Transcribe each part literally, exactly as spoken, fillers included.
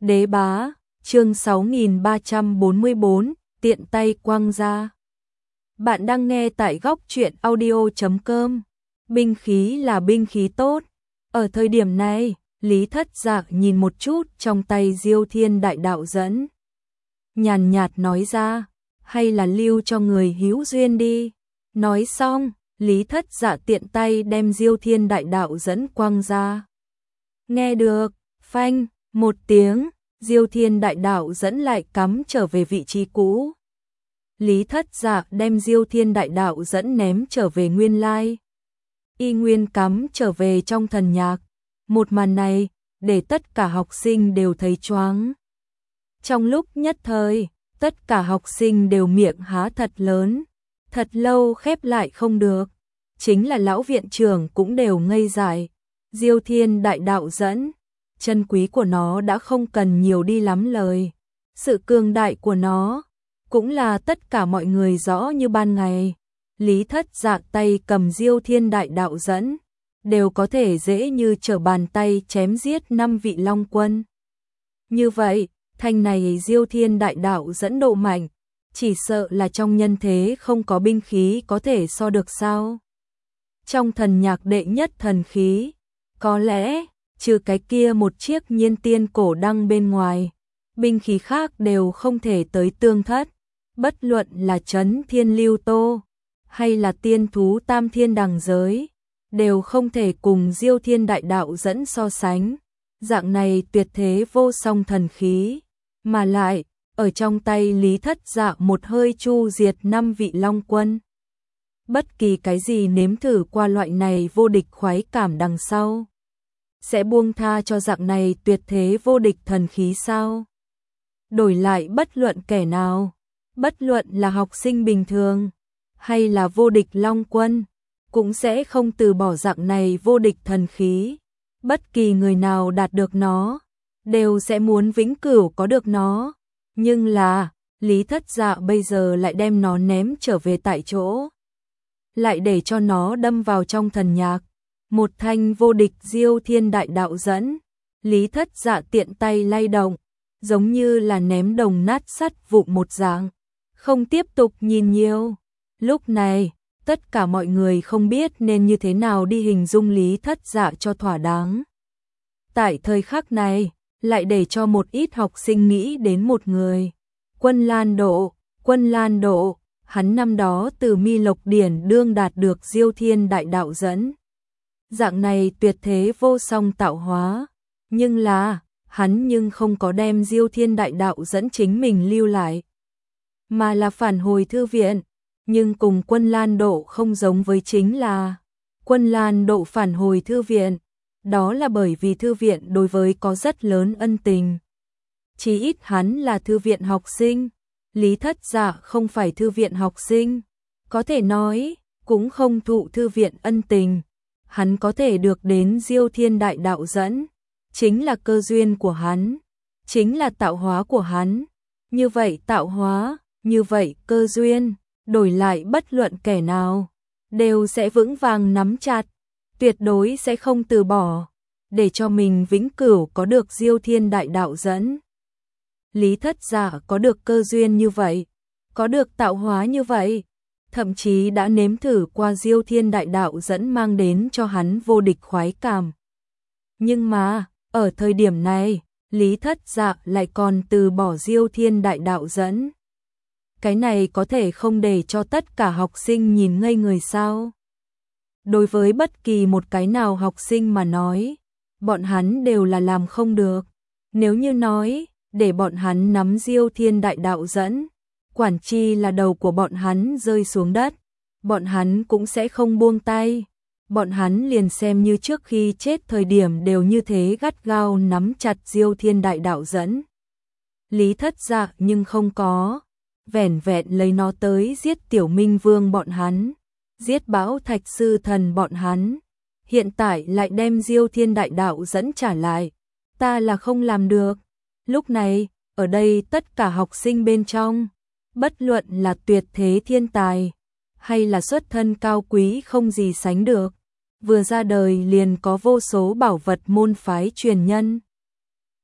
Đế bá, chương sáu nghìn ba trăm bốn mươi bốn, tiện tay quăng ra. Bạn đang nghe tại góc truyện audio chấm com. Binh khí là binh khí tốt. Ở thời điểm này, Lý Thất Dạ nhìn một chút trong tay Diêu Thiên Đại Đạo Dẫn. Nhàn nhạt nói ra, hay là lưu cho người hữu duyên đi. Nói xong, Lý Thất Dạ tiện tay đem Diêu Thiên Đại Đạo Dẫn quăng ra. Nghe được, phanh, một tiếng, Diêu Thiên Đại Đạo Dẫn lại cắm trở về vị trí cũ. Lý Thất Dạ đem Diêu Thiên Đại Đạo Dẫn ném trở về nguyên lai. Y nguyên cắm trở về trong thần nhạc. Một màn này, để tất cả học sinh đều thấy choáng. Trong lúc nhất thời, tất cả học sinh đều miệng há thật lớn, thật lâu khép lại không được. Chính là lão viện trưởng cũng đều ngây dại. Diêu Thiên Đại Đạo Dẫn, chân quý của nó đã không cần nhiều đi lắm lời. Sự cường đại của nó, cũng là tất cả mọi người rõ như ban ngày. Lý Thất Dạ tay cầm Diêu Thiên Đại Đạo Dẫn, đều có thể dễ như trở bàn tay chém giết năm vị Long Quân. Như vậy, thanh này Diêu Thiên Đại Đạo Dẫn độ mạnh, chỉ sợ là trong nhân thế không có binh khí có thể so được sao. Trong thần nhạc đệ nhất thần khí, có lẽ, trừ cái kia một chiếc Nhiên Tiên cổ đăng bên ngoài, binh khí khác đều không thể tới tương thất. Bất luận là Trấn Thiên Lưu Tô, hay là tiên thú Tam Thiên Đằng Giới, đều không thể cùng Diêu Thiên Đại Đạo Dẫn so sánh. Dạng này tuyệt thế vô song thần khí, mà lại, ở trong tay Lý Thất Dạ một hơi chu diệt năm vị Long Quân. Bất kỳ cái gì nếm thử qua loại này vô địch khoái cảm đằng sau, sẽ buông tha cho dạng này tuyệt thế vô địch thần khí sao? Đổi lại bất luận kẻ nào, bất luận là học sinh bình thường, hay là vô địch Long Quân, cũng sẽ không từ bỏ dạng này vô địch thần khí. Bất kỳ người nào đạt được nó, đều sẽ muốn vĩnh cửu có được nó. Nhưng là, Lý Thất Dạ bây giờ lại đem nó ném trở về tại chỗ. Lại để cho nó đâm vào trong thần nhạc. Một thanh vô địch Diêu Thiên Đại Đạo Dẫn. Lý Thất Dạ tiện tay lay động, giống như là ném đồng nát sắt vụn một dạng. Không tiếp tục nhìn nhiều. Lúc này, tất cả mọi người không biết nên như thế nào đi hình dung Lý Thất Dạ cho thỏa đáng. Tại thời khắc này, lại để cho một ít học sinh nghĩ đến một người. Quân Lan Độ, Quân Lan Độ, hắn năm đó từ Mi Lộc Điển đương đạt được Diêu Thiên Đại Đạo Dẫn. Dạng này tuyệt thế vô song tạo hóa, nhưng là, hắn nhưng không có đem Diêu Thiên Đại Đạo Dẫn chính mình lưu lại, mà là phản hồi thư viện. Nhưng cùng Quân Lan Độ không giống với chính là, Quân Lan Độ phản hồi thư viện, đó là bởi vì thư viện đối với có rất lớn ân tình. Chỉ ít hắn là thư viện học sinh, Lý Thất Dạ không phải thư viện học sinh, có thể nói, cũng không thụ thư viện ân tình. Hắn có thể được đến Diêu Thiên Đại Đạo Dẫn, chính là cơ duyên của hắn, chính là tạo hóa của hắn. Như vậy tạo hóa, như vậy cơ duyên, đổi lại bất luận kẻ nào, đều sẽ vững vàng nắm chặt, tuyệt đối sẽ không từ bỏ, để cho mình vĩnh cửu có được Diêu Thiên Đại Đạo Dẫn. Lý Thất Dạ có được cơ duyên như vậy, có được tạo hóa như vậy, thậm chí đã nếm thử qua Diêu Thiên Đại Đạo Dẫn mang đến cho hắn vô địch khoái cảm. Nhưng mà, ở thời điểm này, Lý Thất Dạ lại còn từ bỏ Diêu Thiên Đại Đạo Dẫn. Cái này có thể không để cho tất cả học sinh nhìn ngây người sao? Đối với bất kỳ một cái nào học sinh mà nói, bọn hắn đều là làm không được. Nếu như nói, để bọn hắn nắm Diêu Thiên Đại Đạo Dẫn, quản chi là đầu của bọn hắn rơi xuống đất, bọn hắn cũng sẽ không buông tay. Bọn hắn liền xem như trước khi chết thời điểm đều như thế gắt gao nắm chặt Diêu Thiên Đại Đạo Dẫn. Lý Thất Dạ nhưng không có, vẻn vẹn lấy nó tới giết Tiểu Minh Vương bọn hắn, giết Bão Thạch Sư Thần bọn hắn, hiện tại lại đem Diêu Thiên Đại Đạo Dẫn trả lại. Ta là không làm được. Lúc này, ở đây tất cả học sinh bên trong, bất luận là tuyệt thế thiên tài, hay là xuất thân cao quý không gì sánh được, vừa ra đời liền có vô số bảo vật môn phái truyền nhân,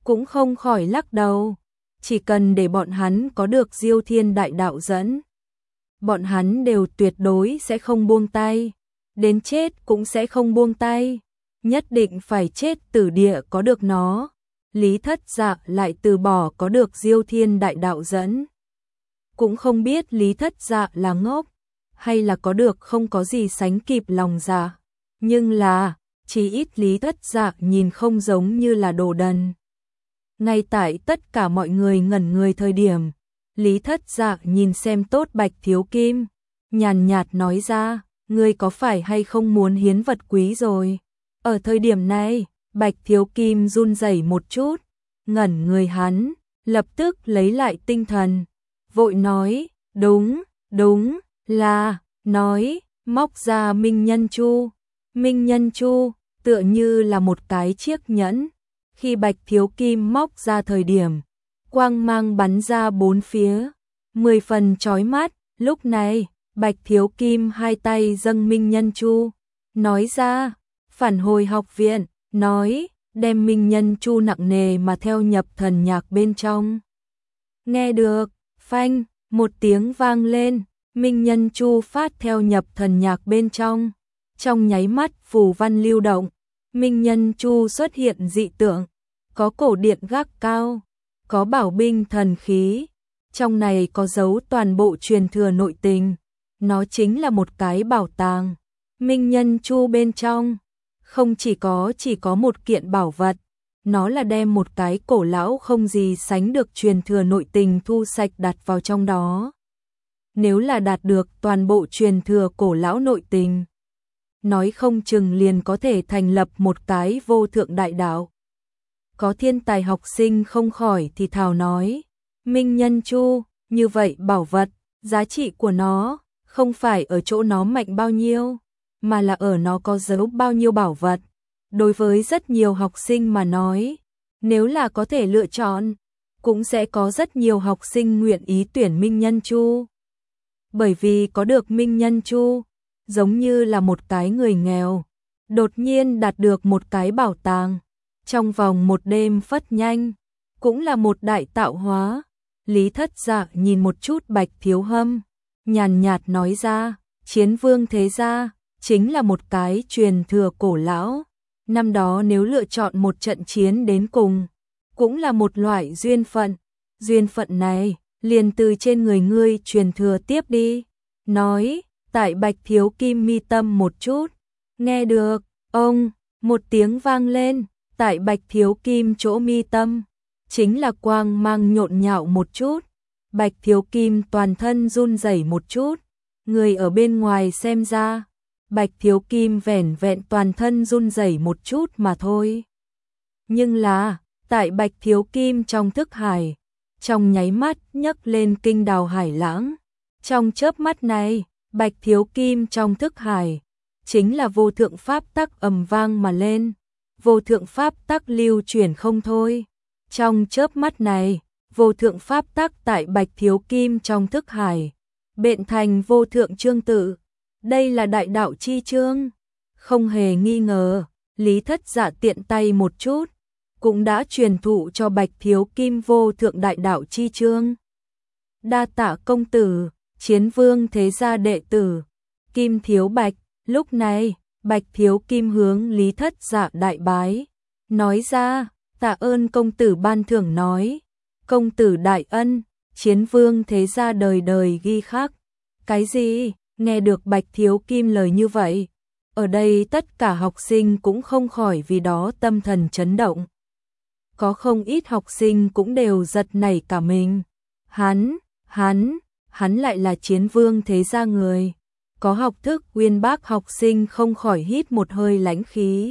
cũng không khỏi lắc đầu. Chỉ cần để bọn hắn có được Diêu Thiên Đại Đạo dẫn, bọn hắn đều tuyệt đối sẽ không buông tay, đến chết cũng sẽ không buông tay, nhất định phải chết tử địa có được nó. Lý Thất Dạ lại từ bỏ có được Diêu Thiên Đại Đạo dẫn. Cũng không biết Lý Thất Dạ là ngốc, hay là có được không có gì sánh kịp lòng dạ. Nhưng là, chỉ ít Lý Thất Dạ nhìn không giống như là đồ đần. Ngay tại tất cả mọi người ngẩn người thời điểm, Lý Thất Dạ nhìn xem tốt Bạch Thiếu Kim, nhàn nhạt nói ra, ngươi có phải hay không muốn hiến vật quý rồi? Ở thời điểm này, Bạch Thiếu Kim run rẩy một chút, ngẩn người hắn, lập tức lấy lại tinh thần, vội nói, đúng, đúng, là, nói, móc ra Minh Nhân Chu. Minh Nhân Chu, tựa như là một cái chiếc nhẫn, khi Bạch Thiếu Kim móc ra thời điểm, quang mang bắn ra bốn phía, mười phần chói mắt. Lúc này, Bạch Thiếu Kim hai tay dâng Minh Nhân Chu, nói ra, phản hồi học viện, nói, đem Minh Nhân Chu nặng nề mà theo nhập thần nhạc bên trong. Nghe được, phanh, một tiếng vang lên, Minh Nhân Chu phát theo nhập thần nhạc bên trong. Trong nháy mắt phù văn lưu động, Minh Nhân Chu xuất hiện dị tượng, có cổ điện gác cao, có bảo binh thần khí, trong này có dấu toàn bộ truyền thừa nội tình, nó chính là một cái bảo tàng. Minh Nhân Chu bên trong, không chỉ có chỉ có một kiện bảo vật, nó là đem một cái cổ lão không gì sánh được truyền thừa nội tình thu sạch đặt vào trong đó. Nếu là đạt được toàn bộ truyền thừa cổ lão nội tình, nói không chừng liền có thể thành lập một cái vô thượng đại đạo. Có thiên tài học sinh không khỏi thì thào nói, Minh Nhân Chu, như vậy bảo vật, giá trị của nó, không phải ở chỗ nó mạnh bao nhiêu, mà là ở nó có giấu bao nhiêu bảo vật. Đối với rất nhiều học sinh mà nói, nếu là có thể lựa chọn, cũng sẽ có rất nhiều học sinh nguyện ý tuyển Minh Nhân Chu. Bởi vì có được Minh Nhân Chu, giống như là một cái người nghèo, đột nhiên đạt được một cái bảo tàng, trong vòng một đêm phất nhanh, cũng là một đại tạo hóa. Lý Thất Dạ nhìn một chút Bạch Thiếu Hâm, nhàn nhạt nói ra, Chiến Vương thế gia, chính là một cái truyền thừa cổ lão. Năm đó nếu lựa chọn một trận chiến đến cùng, cũng là một loại duyên phận. Duyên phận này, liền từ trên người ngươi truyền thừa tiếp đi. Nói, tại Bạch Thiếu Kim mi tâm một chút. Nghe được, ông, một tiếng vang lên, tại Bạch Thiếu Kim chỗ mi tâm, chính là quang mang nhộn nhạo một chút. Bạch Thiếu Kim toàn thân run rẩy một chút, người ở bên ngoài xem ra, Bạch Thiếu Kim vẻn vẹn toàn thân run rẩy một chút mà thôi. Nhưng là, tại Bạch Thiếu Kim trong thức hải, trong nháy mắt nhấc lên kinh đào hải lãng. Trong chớp mắt này, Bạch Thiếu Kim trong thức hải, chính là vô thượng pháp tắc ầm vang mà lên, vô thượng pháp tắc lưu chuyển không thôi. Trong chớp mắt này, vô thượng pháp tắc tại Bạch Thiếu Kim trong thức hải, bện thành vô thượng chương tự. Đây là đại đạo chi chương, không hề nghi ngờ. Lý Thất Dạ tiện tay một chút, cũng đã truyền thụ cho Bạch Thiếu Kim vô thượng đại đạo chi chương. Đa tạ công tử, Chiến Vương thế gia đệ tử, Kim Thiếu Bạch. Lúc này, Bạch Thiếu Kim hướng Lý Thất Dạ đại bái, nói ra, tạ ơn công tử ban thưởng. Nói, công tử đại ân, Chiến Vương thế gia đời đời ghi khắc. Cái gì? Nghe được Bạch Thiếu Kim lời như vậy, ở đây tất cả học sinh cũng không khỏi vì đó tâm thần chấn động. Có không ít học sinh cũng đều giật nảy cả mình. Hắn, hắn, hắn lại là Chiến Vương thế gia người. Có học thức uyên bác học sinh không khỏi hít một hơi lãnh khí.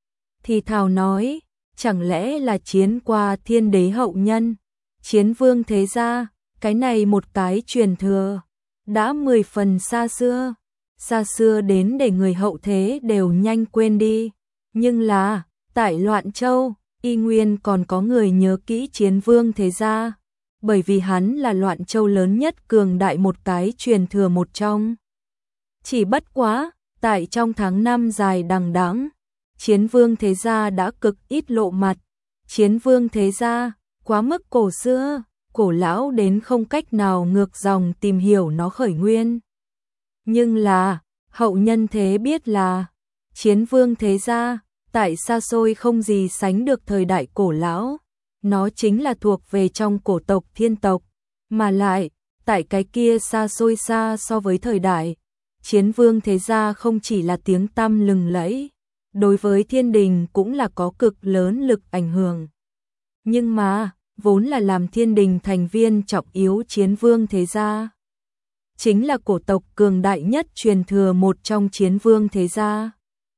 Thì thào nói, chẳng lẽ là chiến qua thiên đế hậu nhân, Chiến Vương thế gia, cái này một cái truyền thừa, đã mười phần xa xưa, xa xưa đến để người hậu thế đều nhanh quên đi. Nhưng là, tại Loạn Châu, y nguyên còn có người nhớ kỹ Chiến Vương thế gia, bởi vì hắn là Loạn Châu lớn nhất cường đại một cái truyền thừa một trong. Chỉ bất quá, tại trong tháng năm dài đằng đẵng, Chiến Vương thế gia đã cực ít lộ mặt, Chiến vương thế gia, quá mức cổ xưa, cổ lão đến không cách nào ngược dòng tìm hiểu nó khởi nguyên. Nhưng là, hậu nhân thế biết là, chiến vương thế gia, tại xa xôi không gì sánh được thời đại cổ lão, nó chính là thuộc về trong cổ tộc thiên tộc, mà lại, tại cái kia xa xôi xa so với thời đại, chiến vương thế gia không chỉ là tiếng tăm lừng lẫy, đối với thiên đình cũng là có cực lớn lực ảnh hưởng. Nhưng mà, vốn là làm thiên đình thành viên trọng yếu chiến vương thế gia. Chính là cổ tộc cường đại nhất truyền thừa một trong chiến vương thế gia.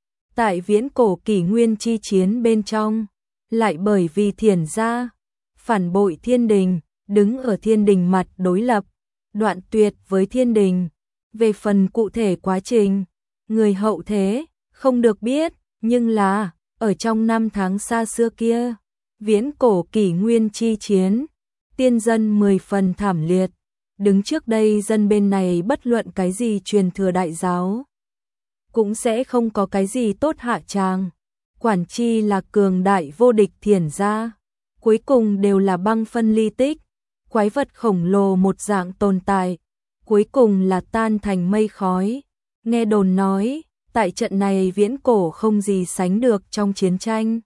Tại viễn cổ kỷ nguyên chi chiến bên trong, lại bởi vì thiển gia, phản bội thiên đình, đứng ở thiên đình mặt đối lập, đoạn tuyệt với thiên đình. Về phần cụ thể quá trình, người hậu thế, không được biết, nhưng là, ở trong năm tháng xa xưa kia, viễn cổ kỷ nguyên chi chiến, tiên dân mười phần thảm liệt, đứng trước đây dân bên này bất luận cái gì truyền thừa đại giáo, cũng sẽ không có cái gì tốt hạ tràng, quản chi là cường đại vô địch thiển gia, cuối cùng đều là băng phân ly tích, quái vật khổng lồ một dạng tồn tại, cuối cùng là tan thành mây khói. Nghe đồn nói, tại trận này viễn cổ không gì sánh được trong chiến tranh.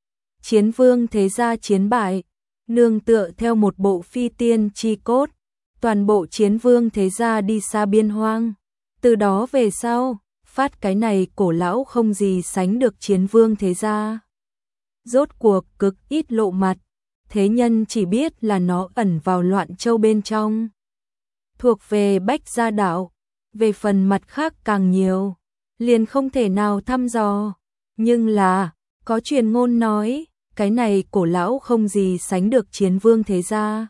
Chiến vương thế gia chiến bại, nương tựa theo một bộ phi tiên chi cốt, toàn bộ chiến vương thế gia đi xa biên hoang. Từ đó về sau, phát cái này cổ lão không gì sánh được chiến vương thế gia. Rốt cuộc cực ít lộ mặt, thế nhân chỉ biết là nó ẩn vào Loạn Châu bên trong. Thuộc về Bách Gia Đạo, về phần mặt khác càng nhiều, liền không thể nào thăm dò. Nhưng là, có truyền ngôn nói, cái này cổ lão không gì sánh được chiến vương thế gia.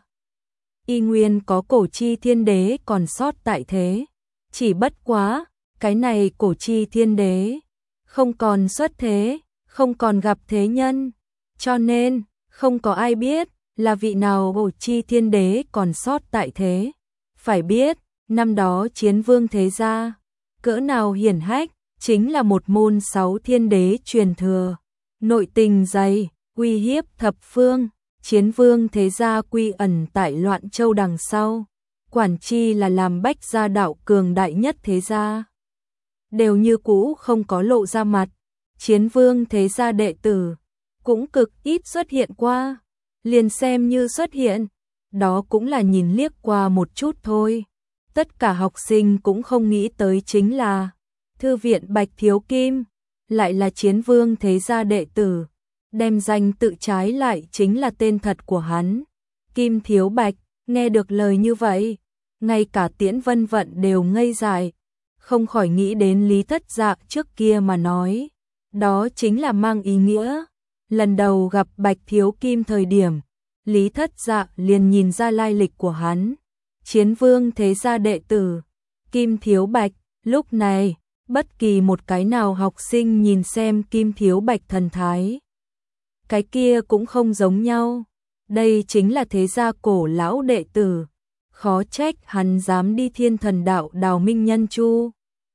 Y nguyên có cổ chi thiên đế còn sót tại thế. Chỉ bất quá, cái này cổ chi thiên đế, không còn xuất thế, không còn gặp thế nhân. Cho nên, không có ai biết, là vị nào cổ chi thiên đế còn sót tại thế. Phải biết, năm đó chiến vương thế gia, cỡ nào hiển hách, chính là một môn sáu thiên đế truyền thừa. Nội tình dày, uy hiếp thập phương, chiến vương thế gia quy ẩn tại Loạn Châu đằng sau. Quản chi là làm Bách Gia Đạo cường đại nhất thế gia. Đều như cũ không có lộ ra mặt, chiến vương thế gia đệ tử, cũng cực ít xuất hiện qua. Liền xem như xuất hiện, đó cũng là nhìn liếc qua một chút thôi. Tất cả học sinh cũng không nghĩ tới chính là Thư viện Bạch Thiếu Kim, lại là chiến vương thế gia đệ tử, đem danh tự trái lại chính là tên thật của hắn. Kim Thiếu Bạch, nghe được lời như vậy, ngay cả Tiễn Vân Vận đều ngây dại, không khỏi nghĩ đến Lý Thất Dạ trước kia mà nói. Đó chính là mang ý nghĩa, lần đầu gặp Bạch Thiếu Kim thời điểm, Lý Thất Dạ liền nhìn ra lai lịch của hắn. Chiến vương thế gia đệ tử, Kim Thiếu Bạch, lúc này, bất kỳ một cái nào học sinh nhìn xem Kim Thiếu Bạch thần thái. Cái kia cũng không giống nhau, đây chính là thế gia cổ lão đệ tử, khó trách hắn dám đi Thiên Thần Đạo đào Minh Nhân Chu.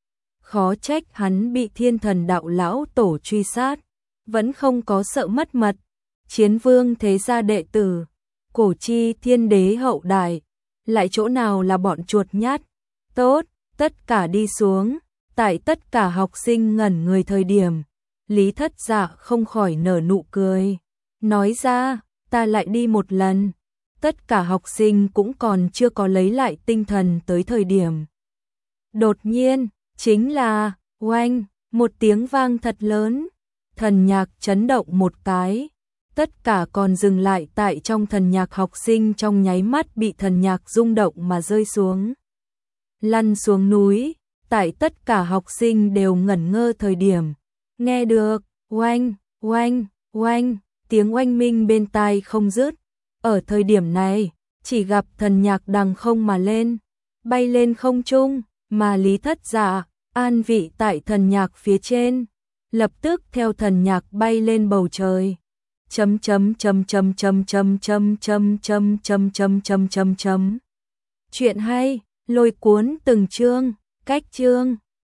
Khó trách hắn bị Thiên Thần Đạo lão tổ truy sát, vẫn không có sợ mất mật. Chiến vương thế gia đệ tử, cổ chi thiên đế hậu đại, lại chỗ nào là bọn chuột nhát. Tốt, tất cả đi xuống. Tại tất cả học sinh ngẩn người thời điểm, Lý Thất Dạ không khỏi nở nụ cười, nói ra, ta lại đi một lần. Tất cả học sinh cũng còn chưa có lấy lại tinh thần tới thời điểm. Đột nhiên, chính là, oanh, một tiếng vang thật lớn, thần nhạc chấn động một cái. Tất cả còn dừng lại tại trong thần nhạc học sinh trong nháy mắt bị thần nhạc rung động mà rơi xuống. Lăn xuống núi, tại tất cả học sinh đều ngẩn ngơ thời điểm. Nghe được, oanh, oanh, oanh, tiếng oanh minh bên tai không dứt. Ở thời điểm này, chỉ gặp thần nhạc đằng không mà lên, bay lên không trung, mà Lý Thất Dạ, an vị tại thần nhạc phía trên, lập tức theo thần nhạc bay lên bầu trời. Chấm chấm chấm chấm chấm chấm chấm chấm chấm chấm chấm chấm chấm chấm. Chuyện hay, lôi cuốn từng chương, cách chương.